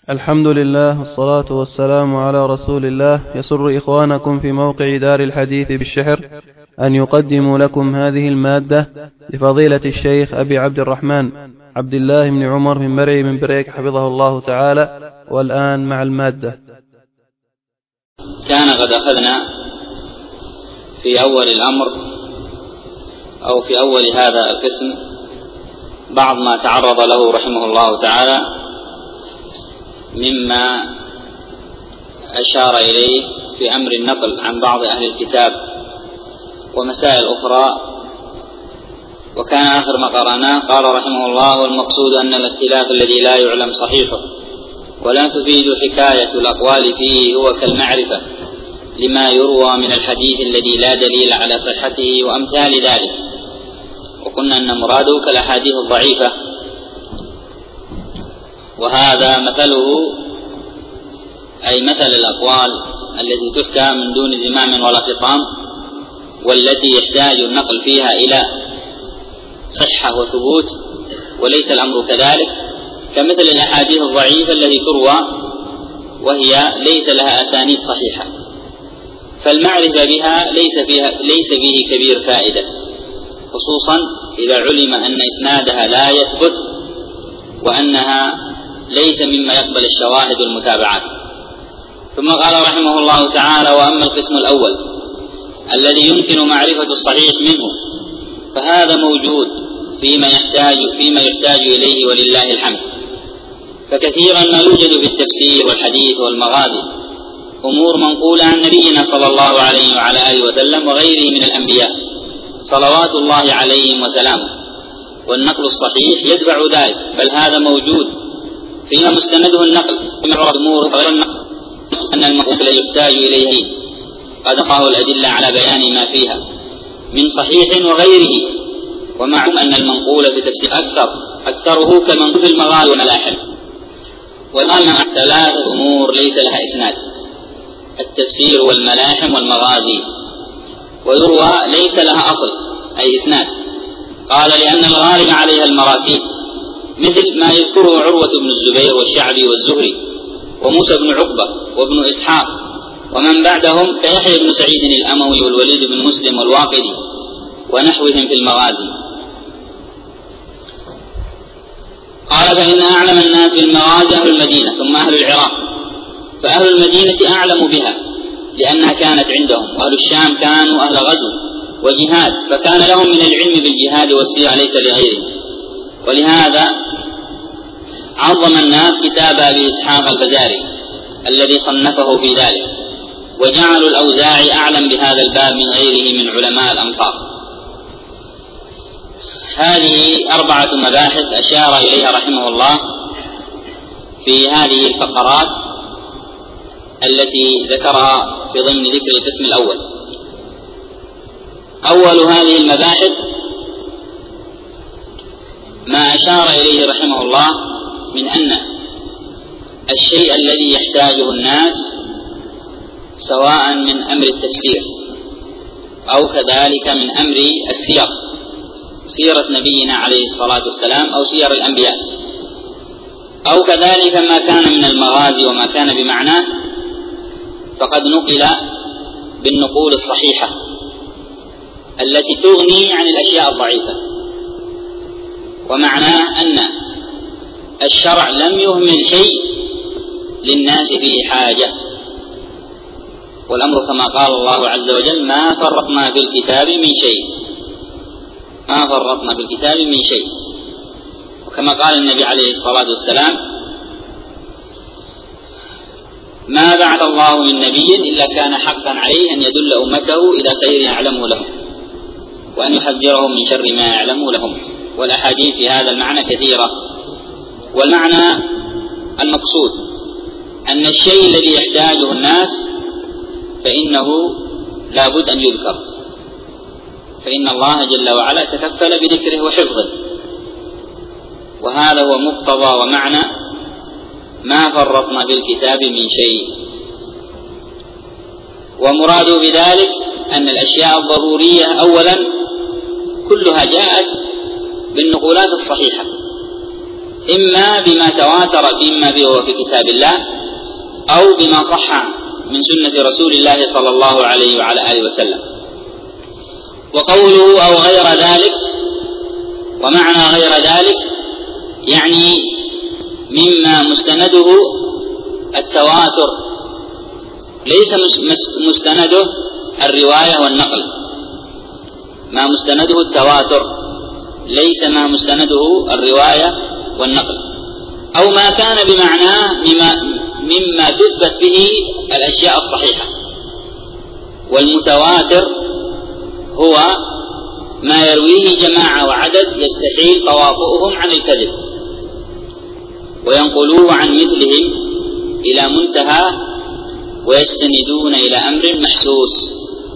الحمد لله والصلاة والسلام على رسول الله. يسر إخوانكم في موقع دار الحديث بالشحر أن يقدموا لكم هذه المادة لفضيلة الشيخ أبي عبد الرحمن عبد الله بن عمر بن مرعي من بريك حفظه الله تعالى. والآن مع المادة. كان قد أخذنا في أول الأمر أو في أول هذا القسم بعض ما تعرض له رحمه الله تعالى مما أشار إليه في أمر النقل عن بعض أهل الكتاب ومسائل أخرى. وكان آخر ما قرأناه قال رحمه الله: والمقصود أن الاختلاف الذي لا يعلم صحيحه ولا تفيد حكاية الأقوال فيه هو كالمعرفة لما يروى من الحديث الذي لا دليل على صحته وأمثال ذلك. وقلنا أن مراده كالأحاديث الضعيفة، وهذا مثله أي مثل الأقوال التي تحكى من دون زمام ولا خطام والتي يحتاج النقل فيها إلى صحة وثبوت، وليس الأمر كذلك، كمثل الأحاديث الضعيفة التي تروى وهي ليس لها أسانيد صحيحة، فالمعرفة بها ليس فيه كبير فائدة، خصوصا إذا علم أن إسنادها لا يثبت وأنها ليس مما يقبل الشواهد والمتابعات. ثم قال رحمه الله تعالى: وأما القسم الأول الذي يمكن معرفة الصحيح منه فهذا موجود فيما يحتاج إليه ولله الحمد. فكثيرا ما يوجد في التفسير والحديث والمغازي أمور منقولة عن نبينا صلى الله عليه وعلى آله وسلم وغيره من الأنبياء صلوات الله عليهم وسلامه، والنقل الصحيح يتبع ذلك، بل هذا موجود فيما مستنده النقل من أمور غير النقل أن المنقول يحتاج إليه قد أخاه الأدلة على بيان ما فيها من صحيح وغيره. ومعلوم أن المنقول في تفسير أكثره كمنقول في المغازي والملاحم. والآن ثلاثة أمور ليس لها إسناد: التفسير والملاحم والمغازي، ويروى ليس لها أصل أي إسناد. قال: لأن الغالب عليها المراسيل، مثل ما يذكره عروة بن الزبير والشعبي والزهري وموسى بن عقبة وابن إسحاق ومن بعدهم كيحيى بن سعيد الأموي والوليد بن مسلم والواقدي ونحوهم في المغازي. قال: فإن أعلم الناس بالمغازي أهل المدينة ثم أهل العراق، فأهل المدينة أعلم بها لأنها كانت عندهم، وأهل الشام كانوا أهل غزو وجهاد فكان لهم من العلم بالجهاد والسيرة ليس لغيره. ولهذا عظم الناس كتاب أبي إسحاق الفزاري الذي صنفه في ذلك، وجعلوا الأوزاعي أعلم بهذا الباب من غيره من علماء الأمصار. هذه 4 مباحث أشار إليها رحمه الله في هذه الفقرات التي ذكرها في ضمن ذكر القسم الأول. أول هذه المباحث ما أشار إليه رحمه الله من أن الشيء الذي يحتاجه الناس سواء من أمر التفسير أو كذلك من أمر السير، سيرة نبينا عليه الصلاة والسلام أو سير الأنبياء، أو كذلك ما كان من المغازي وما كان بمعناه، فقد نقل بالنقول الصحيحة التي تغني عن الأشياء الضعيفة. ومعناه أن الشرع لم يهمل شيء للناس فيه حاجة، والأمر كما قال الله عز وجل: ما فرطنا في الكتاب من شيء، ما فرطنا في الكتاب من شيء. وكما قال النبي عليه الصلاة والسلام: ما بعث الله من نبي إلا كان حقا عليه أن يدل أمته إلى خير يعلمه لهم وأن يحذرهم من شر ما يعلمه لهم. والأحاديث في هذا المعنى كثيرة. والمعنى المقصود أن الشيء الذي يحتاجه الناس فإنه لا بد أن يذكر، فإن الله جل وعلا تكفل بذكره وحفظه، وهذا هو مقتضى ومعنى ما فرطنا بالكتاب من شيء. ومراد بذلك أن الأشياء الضرورية أولا كلها جاءت بالنقولات الصحيحة، إما بما تواتر إما به في كتاب الله أو بما صح من سنة رسول الله صلى الله عليه وعلى آله وسلم. وقوله أو غير ذلك، ومعنى غير ذلك يعني مما مستنده التواتر، ليس مستنده الرواية والنقل. ما مستنده التواتر ليس ما مستنده الرواية والنقل، أو ما كان بمعناه مما تثبت به الأشياء الصحيحة. والمتواتر هو ما يرويه جماعة وعدد يستحيل تواطؤهم عن الكذب، وينقلوه عن مثلهم إلى منتهى ويستندون إلى أمر محسوس،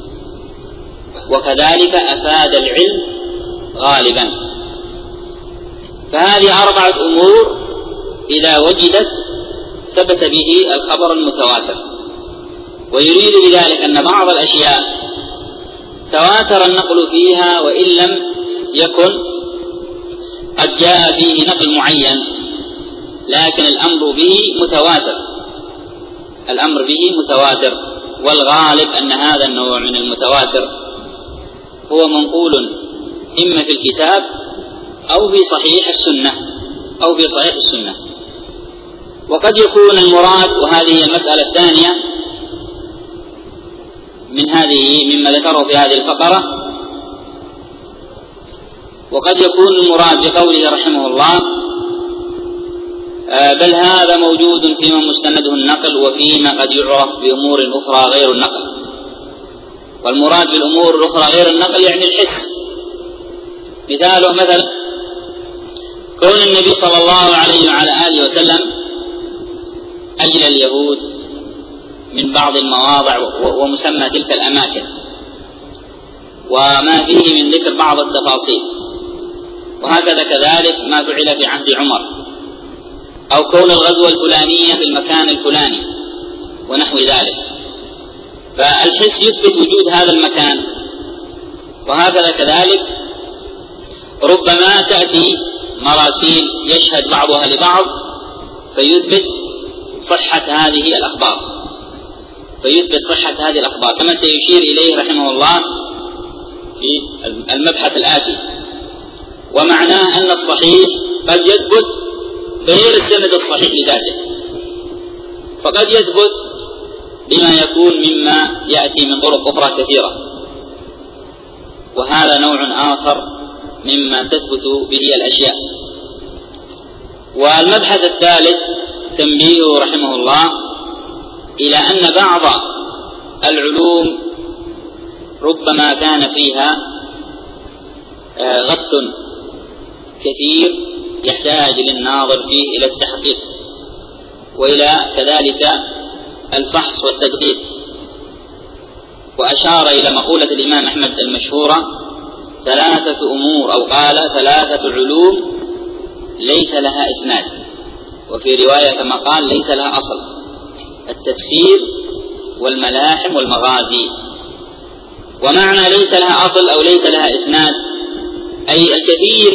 وكذلك أفاد العلم غالبا. فهذه 4 أمور إذا وجدت ثبت به الخبر المتواتر. ويريد بذلك أن بعض الأشياء تواتر النقل فيها وإن لم يكن قد جاء فيه نقل معين، لكن الأمر به متواتر، الأمر به متواتر. والغالب أن هذا النوع من المتواتر هو منقول إما في الكتاب أو في صحيح السنة أو في صحيح السنة. وقد يكون المراد، وهذه المسألة الثانية من هذه مما ذكره في هذه الفقرة، وقد يكون المراد بقوله رحمه الله بل هذا موجود فيما مستنده النقل وفيما قد يعرف بأمور أخرى غير النقل. والمراد بالأمور الأخرى غير النقل يعني الحس. مثاله مثلا كون النبي صلى الله عليه وعلى آله وسلم أجل اليهود من بعض المواضع ومسمى تلك الأماكن، وما فيه من ذكر بعض التفاصيل، وهكذا كذلك ما فعل في عهد عمر، أو كون الغزوة الفلانية في المكان الفلاني ونحو ذلك. فالحس يثبت وجود هذا المكان. وهكذا كذلك ربما تأتي مراسيل يشهد بعضها لبعض فيثبت صحة هذه الأخبار، كما سيشير إليه رحمه الله في المبحث الآتي. ومعناه أن الصحيح قد يثبت غير السند الصحيح لذاته، فقد يثبت بما يكون مما يأتي من طرق أخرى كثيرة، وهذا نوع آخر مما تثبت به الأشياء. والمبحث الثالث تنبيه رحمه الله إلى أن بعض العلوم ربما كان فيها غث كثير يحتاج للناظر فيه إلى التحقيق وإلى كذلك الفحص والتدقيق. وأشار إلى مقولة الإمام أحمد المشهورة 3 أمور، أو قال 3 علوم ليس لها إسناد، وفي رواية كما قال ليس لها أصل: التفسير والملاحم والمغازي. ومعنى ليس لها أصل أو ليس لها إسناد أي الكثير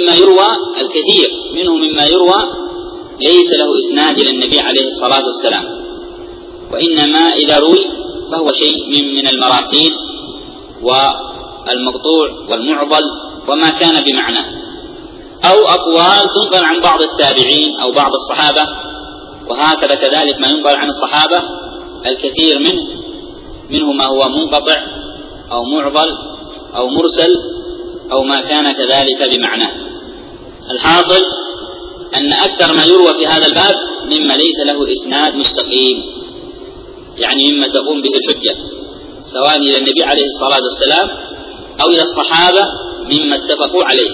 منه مما يروى ليس له إسناد إلى النبي عليه الصلاة والسلام، وإنما إذا روي فهو شيء من المراسيل والمقطوع والمعضل وما كان بمعناه، أو أقوال تنقل عن بعض التابعين أو بعض الصحابة. وهكذا كذلك ما ينقل عن الصحابة الكثير منه ما هو منقطع أو معضل أو مرسل أو ما كان كذلك بمعناه. الحاصل أن أكثر ما يروى في هذا الباب مما ليس له إسناد مستقيم، يعني مما تقوم به الحجة سواء إلى النبي عليه الصلاة والسلام أو إلى الصحابة مما اتفقوا عليه.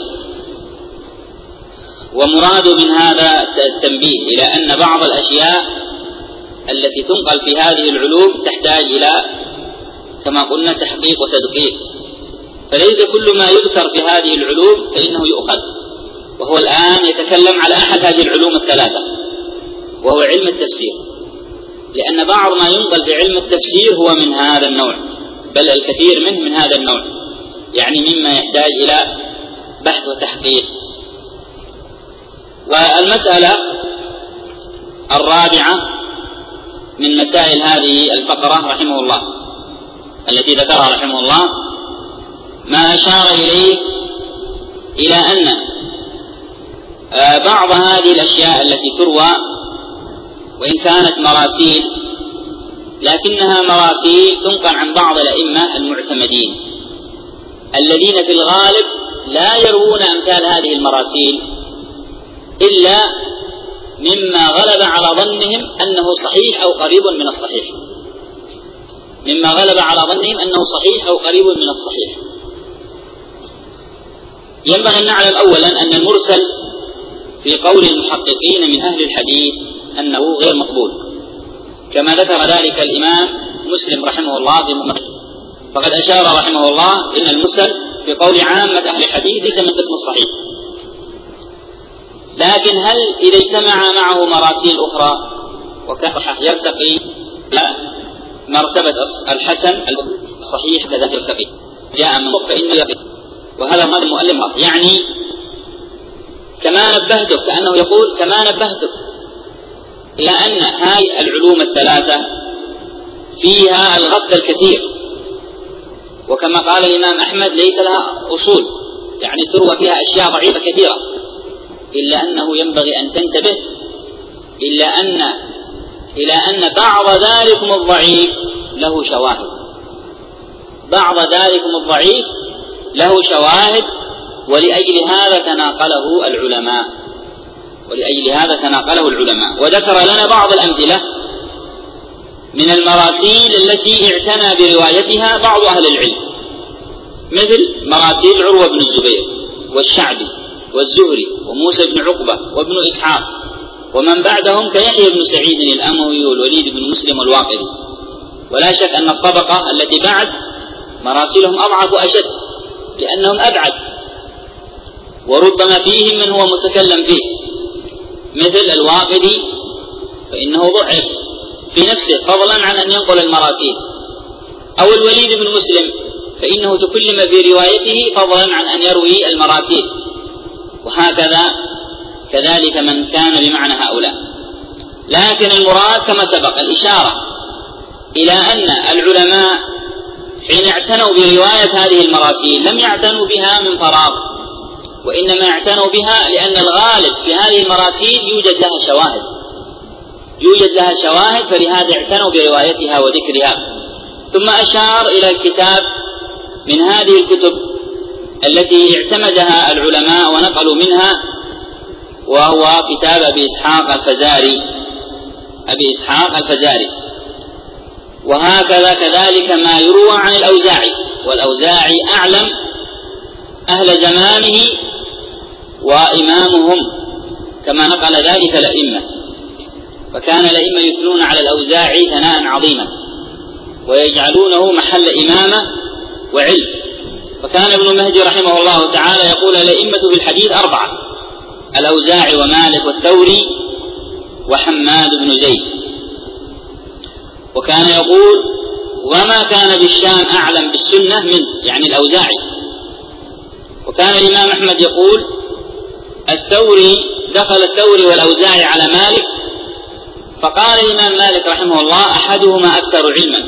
ومراد من هذا التنبيه إلى أن بعض الأشياء التي تنقل في هذه العلوم تحتاج إلى كما قلنا تحقيق وتدقيق، فليس كل ما يذكر في هذه العلوم فإنه يؤخذ. وهو الآن يتكلم على أحد هذه العلوم ال3 وهو علم التفسير، لأن بعض ما ينقل في علم التفسير هو من هذا النوع، بل الكثير منه من هذا النوع، يعني مما يحتاج إلى بحث وتحقيق. والمسألة الرابعة من مسائل هذه الفقرة رحمه الله التي ذكرها رحمه الله ما أشار إليه إلى أن بعض هذه الأشياء التي تروى وإن كانت مراسيل لكنها مراسيل تنقل عن بعض الأئمة المعتمدين الذين في الغالب لا يروون أمثال هذه المراسيل إلا مما غلب على ظنهم أنه صحيح أو قريب من الصحيح، مما غلب على ظنهم أنه صحيح أو قريب من الصحيح. ينبغي أن نعلم أولا أن المرسل في قول المحققين من أهل الحديث أنه غير مقبول، كما ذكر ذلك الإمام مسلم رحمه الله في مؤمن، فقد أشار رحمه الله إن المرسل في قول عامة أهل الحديث ليس من قسم الصحيح. لكن هل إذا اجتمع معه مراسيل أخرى وكصحة يرتقي مرتبة الحسن الصحيح كذلك يرتقي؟ جاء من فإنه يرتقي، وهذا ما المؤلف يعني كما نبهتك، كأنه يقول كما نبهتك إلى أن هذه العلوم الثلاثة فيها الغط الكثير، وكما قال الإمام أحمد ليس لها أصول، يعني تروى فيها أشياء ضعيفة كثيرة، إلا أنه ينبغي أن تنتبه إلى أن بعض ذلكم الضعيف له شواهد، بعض ذلكم الضعيف له شواهد، ولأجل هذا تناقله العلماء، وذكر لنا بعض الأمثلة من المراسيل التي اعتنى بروايتها بعض أهل العلم، مثل مراسيل عروة بن الزبير والشعبي والزهري وموسى بن عقبة وابن إسحاق ومن بعدهم كيحيى بن سعيد الأموي والوليد بن مسلم والواقدي. ولا شك أن الطبقة التي بعد مراسلهم أضعف وأشد لأنهم أبعد، وربما فيهم من هو متكلم فيه، مثل الواقدي فإنه ضعف في نفسه فضلا عن أن ينقل المراسيل، أو الوليد بن مسلم فإنه تكلم في روايته فضلا عن أن يروي المراسيل، وهكذا كذلك من كان بمعنى هؤلاء. لكن المراد كما سبق الإشارة إلى أن العلماء حين اعتنوا برواية هذه المراسيل لم يعتنوا بها من فراغ، وإنما اعتنوا بها لأن الغالب في هذه المراسيل يوجد لها شواهد فلهذا اعتنوا بروايتها وذكرها. ثم أشار إلى الكتاب من هذه الكتب التي اعتمدها العلماء ونقلوا منها، وهو كتاب أبي إسحاق الفزاري. وهكذا كذلك ما يروى عن الأوزاعي، والأوزاعي أعلم أهل زمانه وإمامهم كما نقل ذلك الأئمة، فكان الأئمة يثنون على الأوزاعي ثناء عظيما ويجعلونه محل إمامة وعلم. فكان ابن مهدي رحمه الله تعالى يقول الأئمة بالحديث 4: الأوزاعي ومالك والثوري وحماد بن زيد. وكان يقول وما كان بالشام أعلم بالسنة منه، يعني الأوزاعي. وكان الإمام أحمد يقول دخل الثوري والأوزاعي على مالك، فقال الإمام مالك رحمه الله أحدهما أكثر علما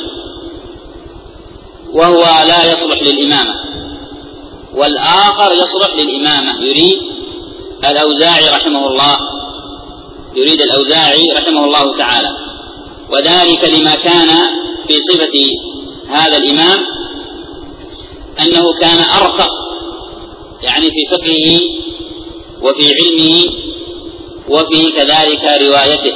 وهو لا يصلح للإمامة، والآخر يصلح للإمامة، يريد الأوزاعي رحمه الله تعالى. وذلك لما كان في صفة هذا الإمام أنه كان أرفق، يعني في فقهه وفي علمه وفي كذلك روايته.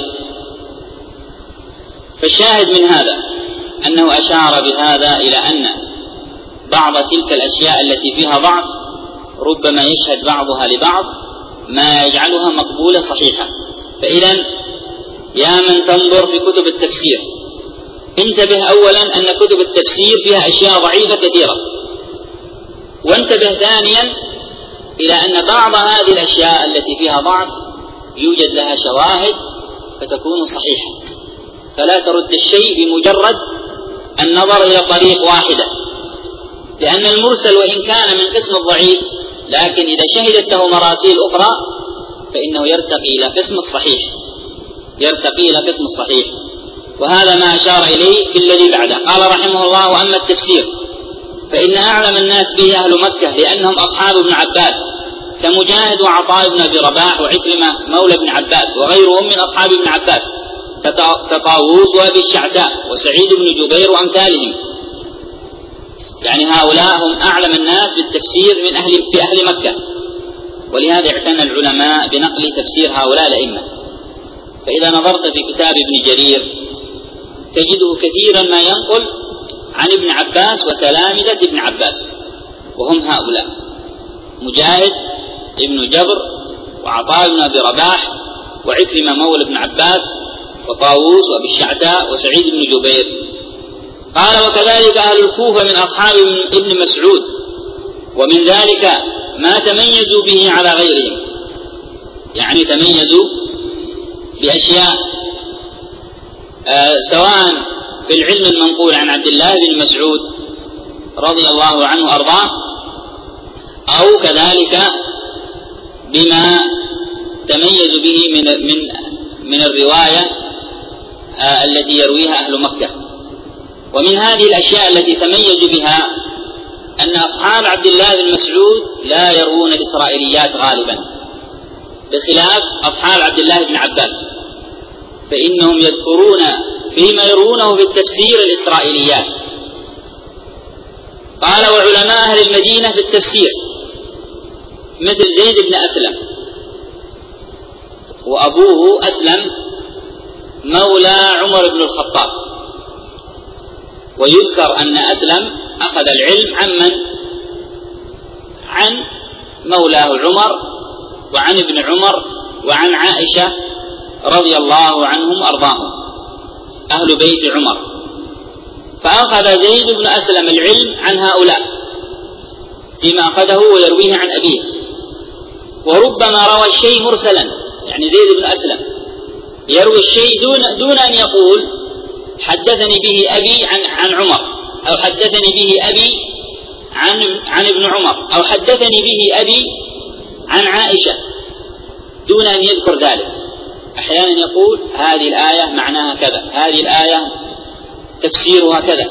فالشاهد من هذا أنه أشار بهذا إلى أن بعض تلك الأشياء التي فيها ضعف ربما يشهد بعضها لبعض ما يجعلها مقبولة صحيحة. فإذا يا من تنظر في كتب التفسير انتبه أولا أن كتب التفسير فيها أشياء ضعيفة كثيرة، وانتبه ثانيا إلى أن بعض هذه الأشياء التي فيها ضعف يوجد لها شواهد فتكون صحيحة. فلا ترد الشيء بمجرد النظر إلى طريق واحدة، لأن المرسل وإن كان من قسم الضعيف لكن إذا شهدت له مراسيل أخرى فإنه يرتقي إلى قسم الصحيح، يرتقي إلى قسم الصحيح. وهذا ما أشار إليه في الذي بعده. قال رحمه الله: وأما التفسير فإن أعلم الناس به أهل مكة، لأنهم أصحاب ابن عباس، كمجاهد وعطاء بن أبي رباح وعكرمة مولى ابن عباس وغيرهم من أصحاب ابن عباس، كطاووس وأبي الشعثاء وسعيد بن جبير وأمثالهم. يعني هؤلاء هم أعلم الناس بالتفسير في أهل مكة، ولهذا اعتنى العلماء بنقل تفسير هؤلاء الأئمة. فإذا نظرت في كتاب ابن جرير تجده كثيرا ما ينقل عن ابن عباس وتلامذة ابن عباس، وهم هؤلاء: مجاهد ابن جبر وعطاء بن أبي رباح وعكرمة مولى ابن عباس وطاووس وأبي الشعثاء وسعيد بن جبير. قال: وكذلك أهل الكوفة من أصحاب ابن مسعود، ومن ذلك ما تميزوا به على غيرهم، يعني تميزوا بأشياء سواء في العلم المنقول عن عبد الله بن مسعود رضي الله عنه وأرضاه، أو كذلك بما تميزوا به من الرواية التي يرويها أهل مكة. ومن هذه الأشياء التي تميزوا بها أن أصحاب عبد الله بن مسعود لا يروون الإسرائيليات غالبا، بخلاف أصحاب عبد الله بن عباس، فإنهم يذكرون فيما يروونه في التفسير الإسرائيليات. قال: وعلماء أهل المدينة في التفسير مثل زيد بن أسلم، وأبوه أسلم مولى عمر بن الخطاب. ويذكر أن أسلم أخذ العلم عن مولاه عمر وعن ابن عمر وعن عائشة رضي الله عنهم وأرضاهم، أهل بيت عمر. فأخذ زيد بن أسلم العلم عن هؤلاء فيما أخذه ويرويه عن أبيه. وربما روى الشيء مرسلا، يعني زيد بن أسلم يروي الشيء دون أن يقول حدثني به أبي عن عمر، أو حدثني به أبي عن ابن عمر، أو حدثني به أبي عن عائشة، دون أن يذكر ذلك. أحيانا يقول هذه الآية معناها كذا، هذه الآية تفسيرها كذا.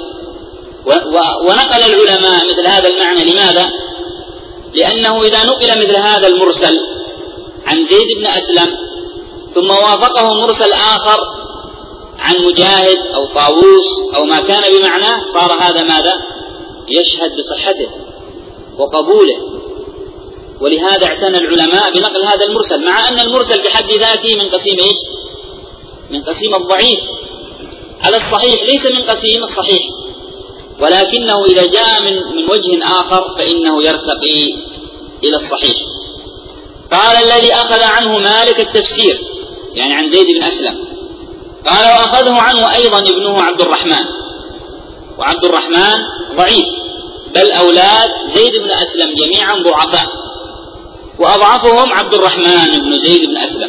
ونقل العلماء مثل هذا المعنى. لماذا؟ لأنه إذا نقل مثل هذا المرسل عن زيد بن أسلم ثم وافقه مرسل آخر عن مجاهد أو طاووس أو ما كان بمعناه، صار هذا ماذا؟ يشهد بصحته وقبوله. ولهذا اعتنى العلماء بنقل هذا المرسل، مع أن المرسل بحد ذاته من قسيم إيش؟ من قسيم الضعيف على الصحيح، ليس من قسيم الصحيح، ولكنه إذا جاء من وجه آخر فإنه يرتقي إلى الصحيح. قال: الذي أخذ عنه مالك التفسير، يعني عن زيد بن أسلم. قال: وأخذه عنه أيضا ابنه عبد الرحمن، وعبد الرحمن ضعيف، بل أولاد زيد بن أسلم جميعا ضعفاء، وأضعفهم عبد الرحمن بن زيد بن أسلم،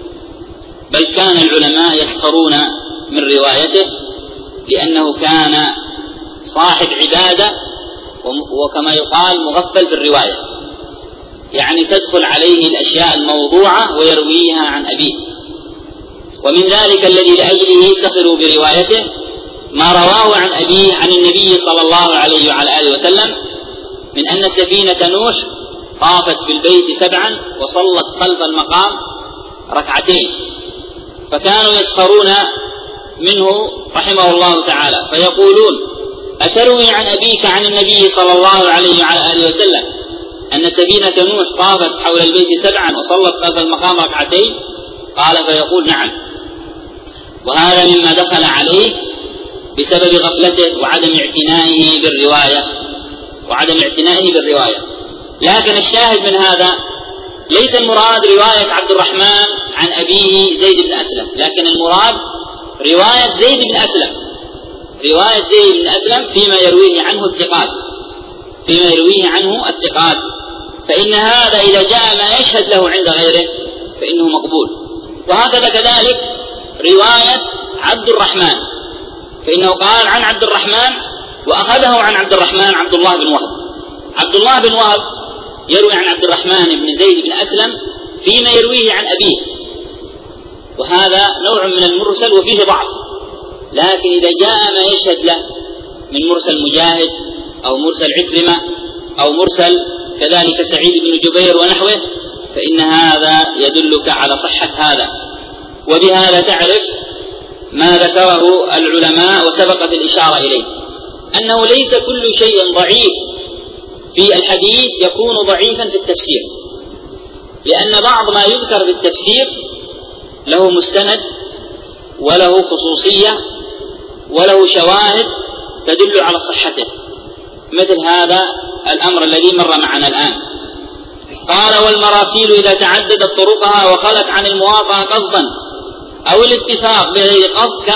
بل كان العلماء يسخرون من روايته لأنه كان صاحب عبادة، وكما يقال مغفل في الرواية، يعني تدخل عليه الأشياء الموضوعة ويرويها عن أبيه. ومن ذلك الذي لأجله سخروا بروايته ما رواه عن أبيه عن النبي صلى الله عليه وعلى آله وسلم من أن سفينة نوح طافت بالبيت 7 وصلت خلف المقام 2 فكانوا يسخرون منه رحمه الله تعالى، فيقولون: أتروي عن أبيك عن النبي صلى الله عليه وعلى آله وسلم أن سفينة نوح طافت حول البيت 7 وصلت خلف المقام 2؟ قال: فيقول: نعم. وهذا مما دخل عليه بسبب غفلته وعدم اعتنائه بالرواية. لكن الشاهد من هذا ليس المراد رواية عبد الرحمن عن أبيه زيد بن أسلم، لكن المراد رواية زيد بن أسلم فيما يرويه عنه الثقات، فإن هذا إذا جاء ما يشهد له عند غيره فإنه مقبول. وهكذا كذلك رواية عبد الرحمن، فإنه قال عن عبد الرحمن وأخذه عن عبد الرحمن عبد الله بن وهب. عبد الله بن وهب يروي عن عبد الرحمن بن زيد بن أسلم فيما يرويه عن أبيه، وهذا نوع من المرسل وفيه ضعف. لكن إذا جاء ما يشهد له من مرسل مجاهد أو مرسل عكرمة أو مرسل كذلك سعيد بن جبير ونحوه، فإن هذا يدلك على صحة هذا. وبهذا تعرف ما ذكره العلماء وسبقت الإشارة إليه، أنه ليس كل شيء ضعيف في الحديث يكون ضعيفا في التفسير، لأن بعض ما يذكر في التفسير له مستند وله خصوصية وله شواهد تدل على صحته، مثل هذا الأمر الذي مر معنا الآن. قال: والمراسيل إذا تعددت طرقها وخلت عن الموافقة قصدا أو الاتفاق بغير قصد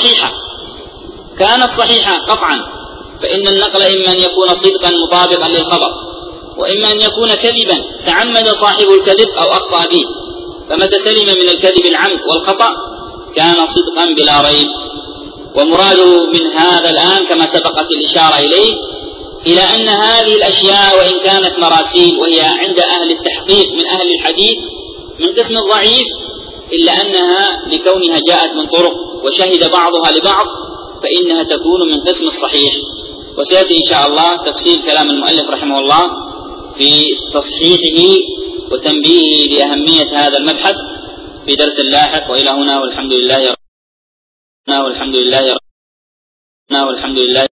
كانت صحيحة قطعا، فإن النقل إما أن يكون صدقا مطابقا للخبر، وإما أن يكون كذبا تعمد صاحب الكذب أو أخطأ به، فمتى سلم من الكذب العمد والخطأ كان صدقا بلا ريب. ومراده من هذا الآن كما سبقت الإشارة إليه إلى أن هذه الأشياء وإن كانت مراسيل وهي عند أهل التحقيق من أهل الحديث من قسم الضعيف، إلا أنها لكونها جاءت من طرق وشهد بعضها لبعض فإنها تكون من قسم الصحيح. وسيأتي إن شاء الله تفصيل كلام المؤلف رحمه الله في تصحيحه وتنبيهه بأهمية هذا المبحث في درس لاحق. وإلى هنا والحمد لله